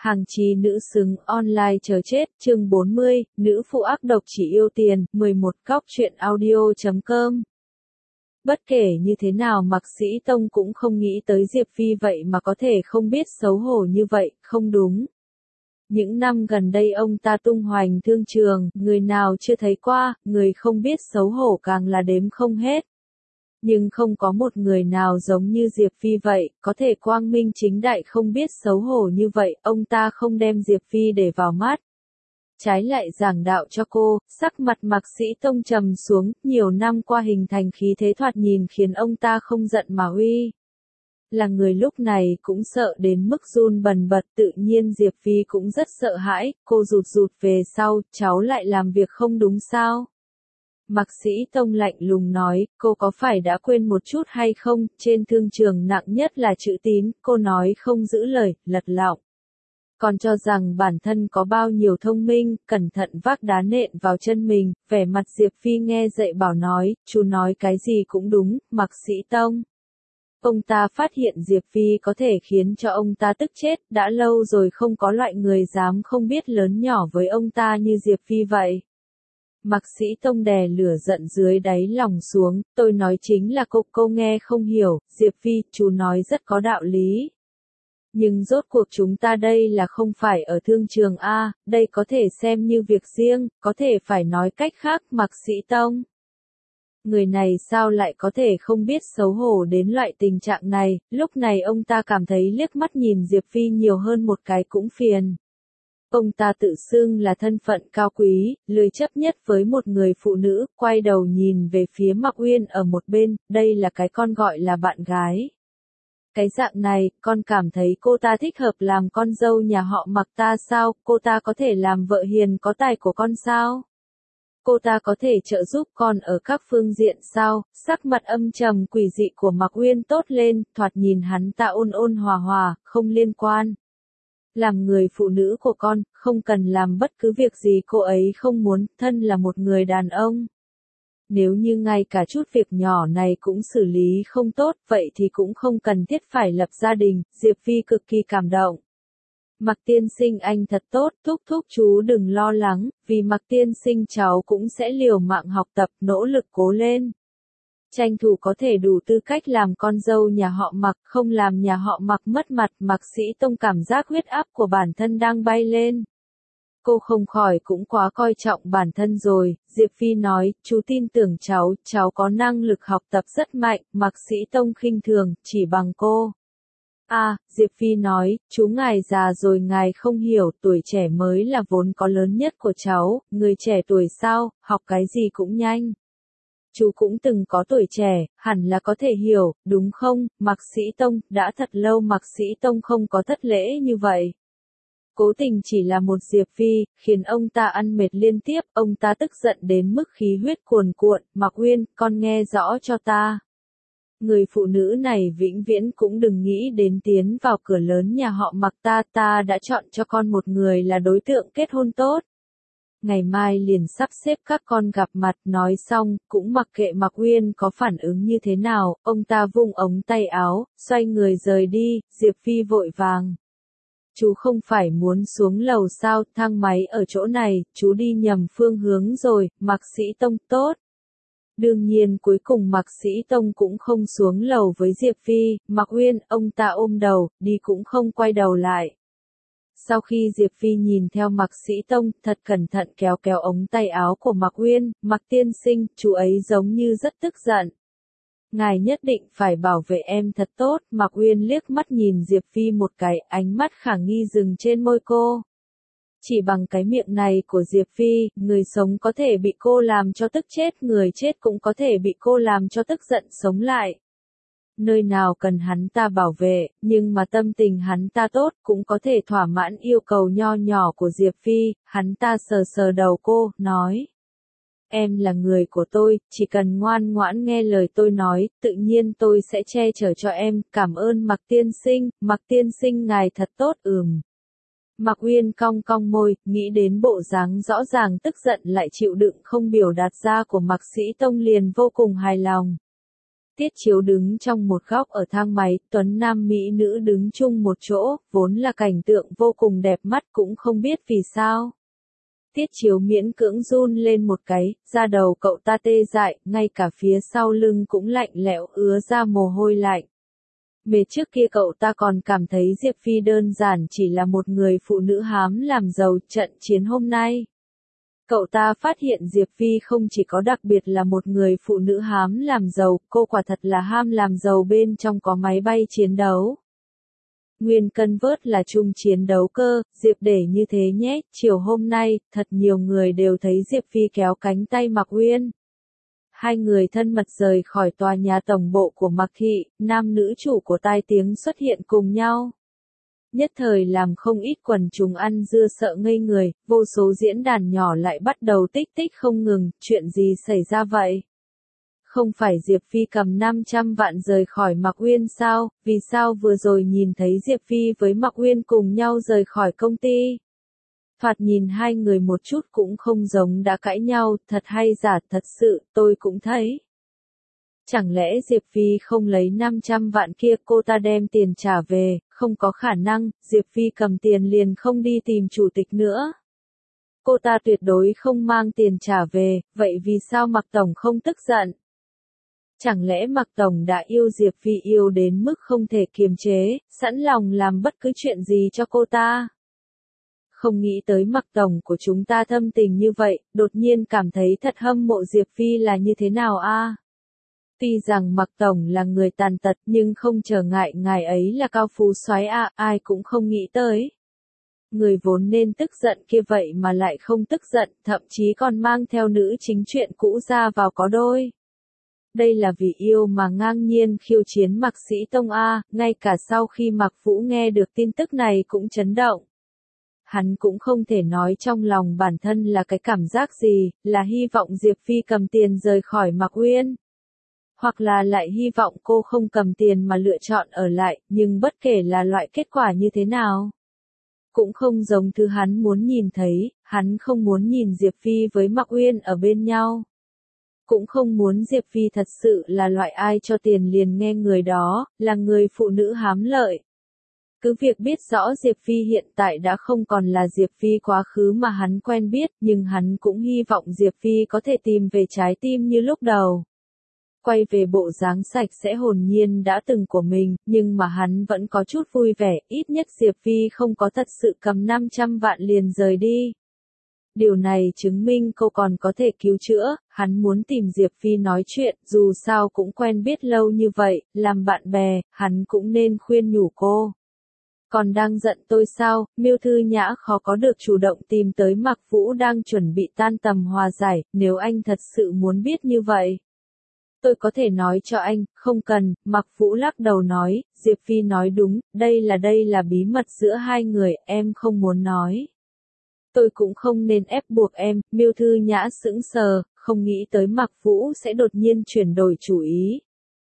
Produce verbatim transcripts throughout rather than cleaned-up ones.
Hàng chí nữ xứng online chờ chết, chương bốn mươi, nữ phụ ác độc chỉ yêu tiền, mười một góc truyện audio chấm com. Bất kể như thế nào Mạc Sĩ Tông cũng không nghĩ tới Diệp Phi vậy mà có thể không biết xấu hổ như vậy, không đúng. Những năm gần đây ông ta tung hoành thương trường, người nào chưa thấy qua, người không biết xấu hổ càng là đếm không hết. Nhưng không có một người nào giống như Diệp Phi vậy, có thể quang minh chính đại không biết xấu hổ như vậy, ông ta không đem Diệp Phi để vào mắt. Trái lại giảng đạo cho cô, sắc mặt Mạc Sĩ Tông trầm xuống, nhiều năm qua hình thành khí thế thoạt nhìn khiến ông ta không giận mà uy. Là người lúc này cũng sợ đến mức run bần bật, tự nhiên Diệp Phi cũng rất sợ hãi, cô rụt rụt về sau, cháu lại làm việc không đúng sao? Mạc Sĩ Tông lạnh lùng nói, cô có phải đã quên một chút hay không, trên thương trường nặng nhất là chữ tín, cô nói không giữ lời, lật lọng. Còn cho rằng bản thân có bao nhiêu thông minh, cẩn thận vác đá nện vào chân mình, vẻ mặt Diệp Phi nghe dậy bảo nói, chú nói cái gì cũng đúng, Mạc Sĩ Tông. Ông ta phát hiện Diệp Phi có thể khiến cho ông ta tức chết, đã lâu rồi không có loại người dám không biết lớn nhỏ với ông ta như Diệp Phi vậy. Mạc Sĩ Tông đè lửa giận dưới đáy lòng xuống, tôi nói chính là cô, cô nghe không hiểu, Diệp Phi, chú nói rất có đạo lý. Nhưng rốt cuộc chúng ta đây là không phải ở thương trường A, đây có thể xem như việc riêng, có thể phải nói cách khác, Mạc Sĩ Tông. Người này sao lại có thể không biết xấu hổ đến loại tình trạng này, lúc này ông ta cảm thấy liếc mắt nhìn Diệp Phi nhiều hơn một cái cũng phiền. Ông ta tự xưng là thân phận cao quý, lười chấp nhất với một người phụ nữ, quay đầu nhìn về phía Mạc Uyên ở một bên, đây là cái con gọi là bạn gái. Cái dạng này, con cảm thấy cô ta thích hợp làm con dâu nhà họ Mạc ta sao, cô ta có thể làm vợ hiền có tài của con sao? Cô ta có thể trợ giúp con ở các phương diện sao? Sắc mặt âm trầm quỷ dị của Mạc Uyên tốt lên, thoạt nhìn hắn ta ôn ôn hòa hòa, không liên quan. Làm người phụ nữ của con, không cần làm bất cứ việc gì cô ấy không muốn, thân là một người đàn ông. Nếu như ngay cả chút việc nhỏ này cũng xử lý không tốt, vậy thì cũng không cần thiết phải lập gia đình, Diệp Phi cực kỳ cảm động. Mạc tiên sinh anh thật tốt, thúc thúc chú đừng lo lắng, vì Mạc tiên sinh cháu cũng sẽ liều mạng học tập, nỗ lực cố lên. Tranh thủ có thể đủ tư cách làm con dâu nhà họ Mạc, không làm nhà họ Mạc mất mặt. Mạc Sĩ Tông cảm giác huyết áp của bản thân đang bay lên. Cô không khỏi cũng quá coi trọng bản thân rồi, Diệp Phi nói, chú tin tưởng cháu, cháu có năng lực học tập rất mạnh, Mạc Sĩ Tông khinh thường, chỉ bằng cô. À, Diệp Phi nói, chú ngài già rồi ngài không hiểu, tuổi trẻ mới là vốn có lớn nhất của cháu, người trẻ tuổi sao, học cái gì cũng nhanh. Chú cũng từng có tuổi trẻ, hẳn là có thể hiểu, đúng không, Mạc Sĩ Tông, đã thật lâu Mạc Sĩ Tông không có thất lễ như vậy. Cố tình chỉ là một Diệp Phi, khiến ông ta ăn mệt liên tiếp, ông ta tức giận đến mức khí huyết cuồn cuộn, Mạc Uyên, con nghe rõ cho ta. Người phụ nữ này vĩnh viễn cũng đừng nghĩ đến tiến vào cửa lớn nhà họ Mạc ta, ta đã chọn cho con một người là đối tượng kết hôn tốt. Ngày mai liền sắp xếp các con gặp mặt, nói xong, cũng mặc kệ Mạc Uyên có phản ứng như thế nào, ông ta vung ống tay áo, xoay người rời đi, Diệp Phi vội vàng. Chú không phải muốn xuống lầu sao, thang máy ở chỗ này, chú đi nhầm phương hướng rồi, Mạc Sĩ Tông tốt. Đương nhiên cuối cùng Mạc Sĩ Tông cũng không xuống lầu với Diệp Phi, Mạc Uyên, ông ta ôm đầu, đi cũng không quay đầu lại. Sau khi Diệp Phi nhìn theo Mạc Sĩ Tông, thật cẩn thận kéo kéo ống tay áo của Mạc Uyên, Mạc tiên sinh, chú ấy giống như rất tức giận. Ngài nhất định phải bảo vệ em thật tốt, Mạc Uyên liếc mắt nhìn Diệp Phi một cái, ánh mắt khả nghi dừng trên môi cô. Chỉ bằng cái miệng này của Diệp Phi, người sống có thể bị cô làm cho tức chết, người chết cũng có thể bị cô làm cho tức giận sống lại. Nơi nào cần hắn ta bảo vệ, nhưng mà tâm tình hắn ta tốt, cũng có thể thỏa mãn yêu cầu nho nhỏ của Diệp Phi, hắn ta sờ sờ đầu cô, nói. Em là người của tôi, chỉ cần ngoan ngoãn nghe lời tôi nói, tự nhiên tôi sẽ che chở cho em, cảm ơn Mạc tiên sinh, Mạc tiên sinh ngài thật tốt, ừm. Mạc Uyên cong cong môi, nghĩ đến bộ dáng rõ ràng tức giận lại chịu đựng không biểu đạt ra của Mạc Sĩ Tông liền vô cùng hài lòng. Tiết Chiếu đứng trong một góc ở thang máy, tuấn nam mỹ nữ đứng chung một chỗ, vốn là cảnh tượng vô cùng đẹp mắt cũng không biết vì sao. Tiết Chiếu miễn cưỡng run lên một cái, da đầu cậu ta tê dại, ngay cả phía sau lưng cũng lạnh lẽo ứa ra mồ hôi lạnh. Mệt trước kia cậu ta còn cảm thấy Diệp Phi đơn giản chỉ là một người phụ nữ hám làm giàu. Trận chiến hôm nay, cậu ta phát hiện Diệp Phi không chỉ có đặc biệt là một người phụ nữ hám làm giàu, cô quả thật là ham làm giàu, bên trong có máy bay chiến đấu. Nguyên cân vớt là chung chiến đấu cơ, Diệp để như thế nhé. Chiều hôm nay, thật nhiều người đều thấy Diệp Phi kéo cánh tay Mạc Uyên. Hai người thân mật rời khỏi tòa nhà tổng bộ của Mạc Thị, nam nữ chủ của tai tiếng xuất hiện cùng nhau. Nhất thời làm không ít quần chúng ăn dưa sợ ngây người, vô số diễn đàn nhỏ lại bắt đầu tích tích không ngừng, chuyện gì xảy ra vậy? Không phải Diệp Phi cầm năm trăm vạn rời khỏi Mạc Uyên sao, vì sao vừa rồi nhìn thấy Diệp Phi với Mạc Uyên cùng nhau rời khỏi công ty? Thoạt nhìn hai người một chút cũng không giống đã cãi nhau, thật hay giả, thật sự, tôi cũng thấy. Chẳng lẽ Diệp Phi không lấy năm trăm vạn kia, cô ta đem tiền trả về, không có khả năng, Diệp Phi cầm tiền liền không đi tìm chủ tịch nữa. Cô ta tuyệt đối không mang tiền trả về, vậy vì sao Mạc Tổng không tức giận? Chẳng lẽ Mạc Tổng đã yêu Diệp Phi yêu đến mức không thể kiềm chế, sẵn lòng làm bất cứ chuyện gì cho cô ta? Không nghĩ tới Mạc Tổng của chúng ta thâm tình như vậy, đột nhiên cảm thấy thật hâm mộ Diệp Phi là như thế nào a? À? Tuy rằng Mạc Tổng là người tàn tật nhưng không trở ngại ngài ấy là cao phú soái a, à, ai cũng không nghĩ tới. Người vốn nên tức giận kia vậy mà lại không tức giận, thậm chí còn mang theo nữ chính truyện cũ ra vào có đôi. Đây là vì yêu mà ngang nhiên khiêu chiến Mạc Sĩ Tông a, ngay cả sau khi Mạc Vũ nghe được tin tức này cũng chấn động. Hắn cũng không thể nói trong lòng bản thân là cái cảm giác gì, là hy vọng Diệp Phi cầm tiền rời khỏi Mạc Uyên. Hoặc là lại hy vọng cô không cầm tiền mà lựa chọn ở lại, nhưng bất kể là loại kết quả như thế nào. Cũng không giống thứ hắn muốn nhìn thấy, hắn không muốn nhìn Diệp Phi với Mạc Uyên ở bên nhau. Cũng không muốn Diệp Phi thật sự là loại ai cho tiền liền nghe người đó, là người phụ nữ hám lợi. Cứ việc biết rõ Diệp Phi hiện tại đã không còn là Diệp Phi quá khứ mà hắn quen biết, nhưng hắn cũng hy vọng Diệp Phi có thể tìm về trái tim như lúc đầu. Quay về bộ dáng sạch sẽ hồn nhiên đã từng của mình, nhưng mà hắn vẫn có chút vui vẻ, ít nhất Diệp Phi không có thật sự cầm năm trăm vạn liền rời đi. Điều này chứng minh cô còn có thể cứu chữa, hắn muốn tìm Diệp Phi nói chuyện, dù sao cũng quen biết lâu như vậy, làm bạn bè, hắn cũng nên khuyên nhủ cô. Còn đang giận tôi sao? Miêu Thư Nhã khó có được chủ động tìm tới Mạc Vũ đang chuẩn bị tan tầm hòa giải, nếu anh thật sự muốn biết như vậy. Tôi có thể nói cho anh, không cần, Mạc Vũ lắc đầu nói, Diệp Phi nói đúng, đây là đây là bí mật giữa hai người, em không muốn nói. Tôi cũng không nên ép buộc em, Miêu Thư Nhã sững sờ, không nghĩ tới Mạc Vũ sẽ đột nhiên chuyển đổi chủ ý.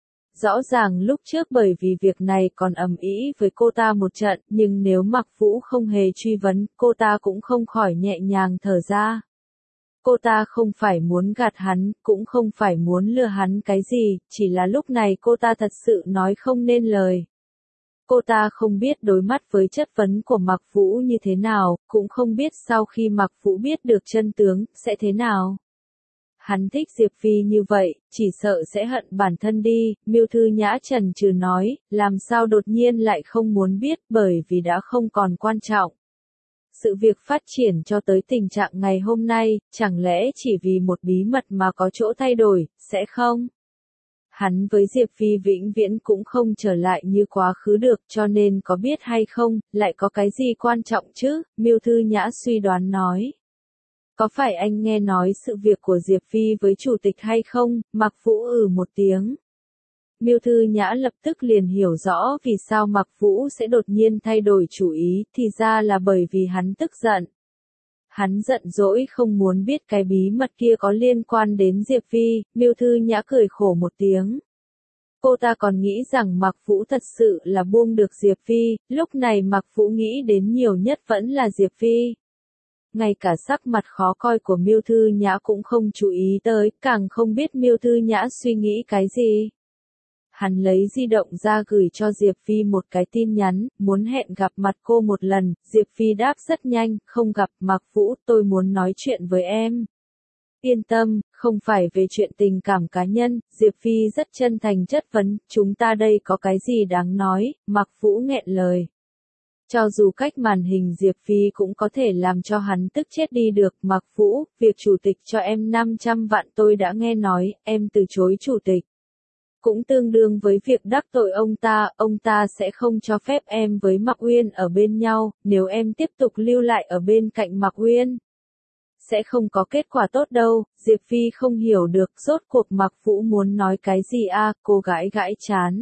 Rõ ràng lúc trước bởi vì việc này còn ầm ĩ với cô ta một trận, nhưng nếu Mạc Vũ không hề truy vấn, cô ta cũng không khỏi nhẹ nhàng thở ra. Cô ta không phải muốn gạt hắn, cũng không phải muốn lừa hắn cái gì, chỉ là lúc này cô ta thật sự nói không nên lời. Cô ta không biết đối mắt với chất vấn của Mạc Vũ như thế nào, cũng không biết sau khi Mạc Vũ biết được chân tướng, sẽ thế nào. Hắn thích Diệp Phi như vậy, chỉ sợ sẽ hận bản thân đi, Miêu Thư Nhã chần chừ nói, làm sao đột nhiên lại không muốn biết bởi vì đã không còn quan trọng. Sự việc phát triển cho tới tình trạng ngày hôm nay, chẳng lẽ chỉ vì một bí mật mà có chỗ thay đổi, sẽ không? Hắn với Diệp Phi vĩnh viễn cũng không trở lại như quá khứ được, cho nên có biết hay không, lại có cái gì quan trọng chứ, Miêu Thư Nhã suy đoán nói. Có phải anh nghe nói sự việc của Diệp Phi với chủ tịch hay không? Mạc Vũ ừ một tiếng. Miêu Thư Nhã lập tức liền hiểu rõ vì sao Mạc Vũ sẽ đột nhiên thay đổi chủ ý, thì ra là bởi vì hắn tức giận. Hắn giận dỗi không muốn biết cái bí mật kia có liên quan đến Diệp Phi, Miêu Thư Nhã cười khổ một tiếng. Cô ta còn nghĩ rằng Mạc Vũ thật sự là buông được Diệp Phi, lúc này Mạc Vũ nghĩ đến nhiều nhất vẫn là Diệp Phi. Ngay cả sắc mặt khó coi của Miêu Thư Nhã cũng không chú ý tới, càng không biết Miêu Thư Nhã suy nghĩ cái gì. hắn lấy di động ra gửi cho Diệp Phi một cái tin nhắn, muốn hẹn gặp mặt cô một lần, Diệp Phi đáp rất nhanh, không gặp, Mạc Vũ, tôi muốn nói chuyện với em. Yên tâm, không phải về chuyện tình cảm cá nhân, Diệp Phi rất chân thành chất vấn, chúng ta đây có cái gì đáng nói, Mạc Vũ nghẹn lời. Cho dù cách màn hình Diệp Phi cũng có thể làm cho hắn tức chết đi được, Mạc Vũ, việc chủ tịch cho em năm trăm vạn tôi đã nghe nói, em từ chối chủ tịch. Cũng tương đương với việc đắc tội ông ta, ông ta sẽ không cho phép em với Mạc Uyên ở bên nhau, nếu em tiếp tục lưu lại ở bên cạnh Mạc Uyên. Sẽ không có kết quả tốt đâu, Diệp Phi không hiểu được, rốt cuộc Mạc Vũ muốn nói cái gì a, cô gái gãi chán.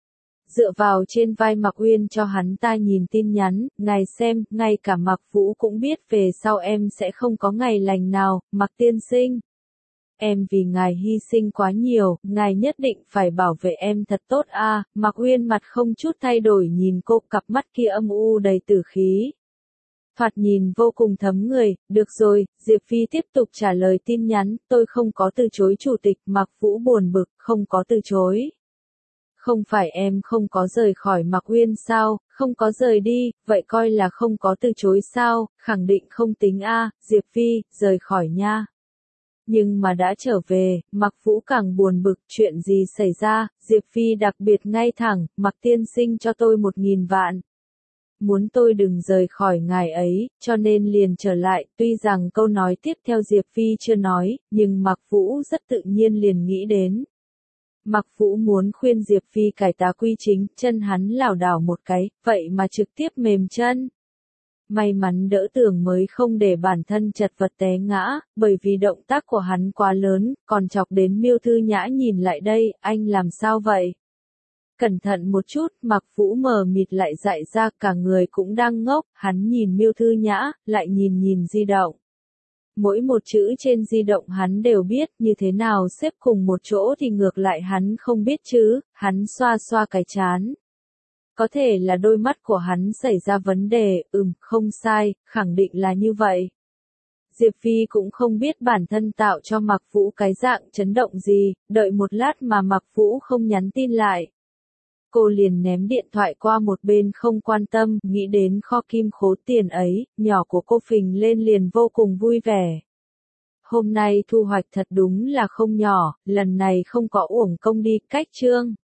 Dựa vào trên vai Mạc Uyên cho hắn ta nhìn tin nhắn, ngài xem, ngay cả Mạc Vũ cũng biết về sau em sẽ không có ngày lành nào, Mạc tiên sinh. Em vì ngài hy sinh quá nhiều, ngài nhất định phải bảo vệ em thật tốt a. Mạc Uyên mặt không chút thay đổi nhìn cô, cặp mắt kia âm u đầy tử khí. Thoạt nhìn vô cùng thấm người, được rồi, Diệp Phi tiếp tục trả lời tin nhắn, tôi không có từ chối chủ tịch, Mạc Vũ buồn bực, không có từ chối. Không phải em không có rời khỏi Mạc Uyên sao, không có rời đi, vậy coi là không có từ chối sao, khẳng định không tính a, Diệp Phi, rời khỏi nha. Nhưng mà đã trở về, Mạc Vũ càng buồn bực, chuyện gì xảy ra, Diệp Phi đặc biệt ngay thẳng, Mạc tiên sinh cho tôi một nghìn vạn. Muốn tôi đừng rời khỏi ngài ấy, cho nên liền trở lại, tuy rằng câu nói tiếp theo Diệp Phi chưa nói, nhưng Mạc Vũ rất tự nhiên liền nghĩ đến. Mạc Vũ muốn khuyên Diệp Phi cải tá quy chính, chân hắn lảo đảo một cái, vậy mà trực tiếp mềm chân. May mắn đỡ tường mới không để bản thân chật vật té ngã, bởi vì động tác của hắn quá lớn, còn chọc đến Miêu Thư Nhã nhìn lại đây, anh làm sao vậy? Cẩn thận một chút, Mạc Vũ mờ mịt lại dại ra, cả người cũng đang ngốc, hắn nhìn Miêu Thư Nhã, lại nhìn nhìn di động. Mỗi một chữ trên di động hắn đều biết, như thế nào xếp cùng một chỗ thì ngược lại hắn không biết chứ, hắn xoa xoa cái trán. Có thể là đôi mắt của hắn xảy ra vấn đề, ừm, không sai, khẳng định là như vậy. Diệp Phi cũng không biết bản thân tạo cho Mạc Vũ cái dạng chấn động gì, đợi một lát mà Mạc Vũ không nhắn tin lại. Cô liền ném điện thoại qua một bên không quan tâm, nghĩ đến kho kim khố tiền ấy, nhỏ của cô phình lên liền vô cùng vui vẻ. Hôm nay thu hoạch thật đúng là không nhỏ, lần này không có uổng công đi, cách chương.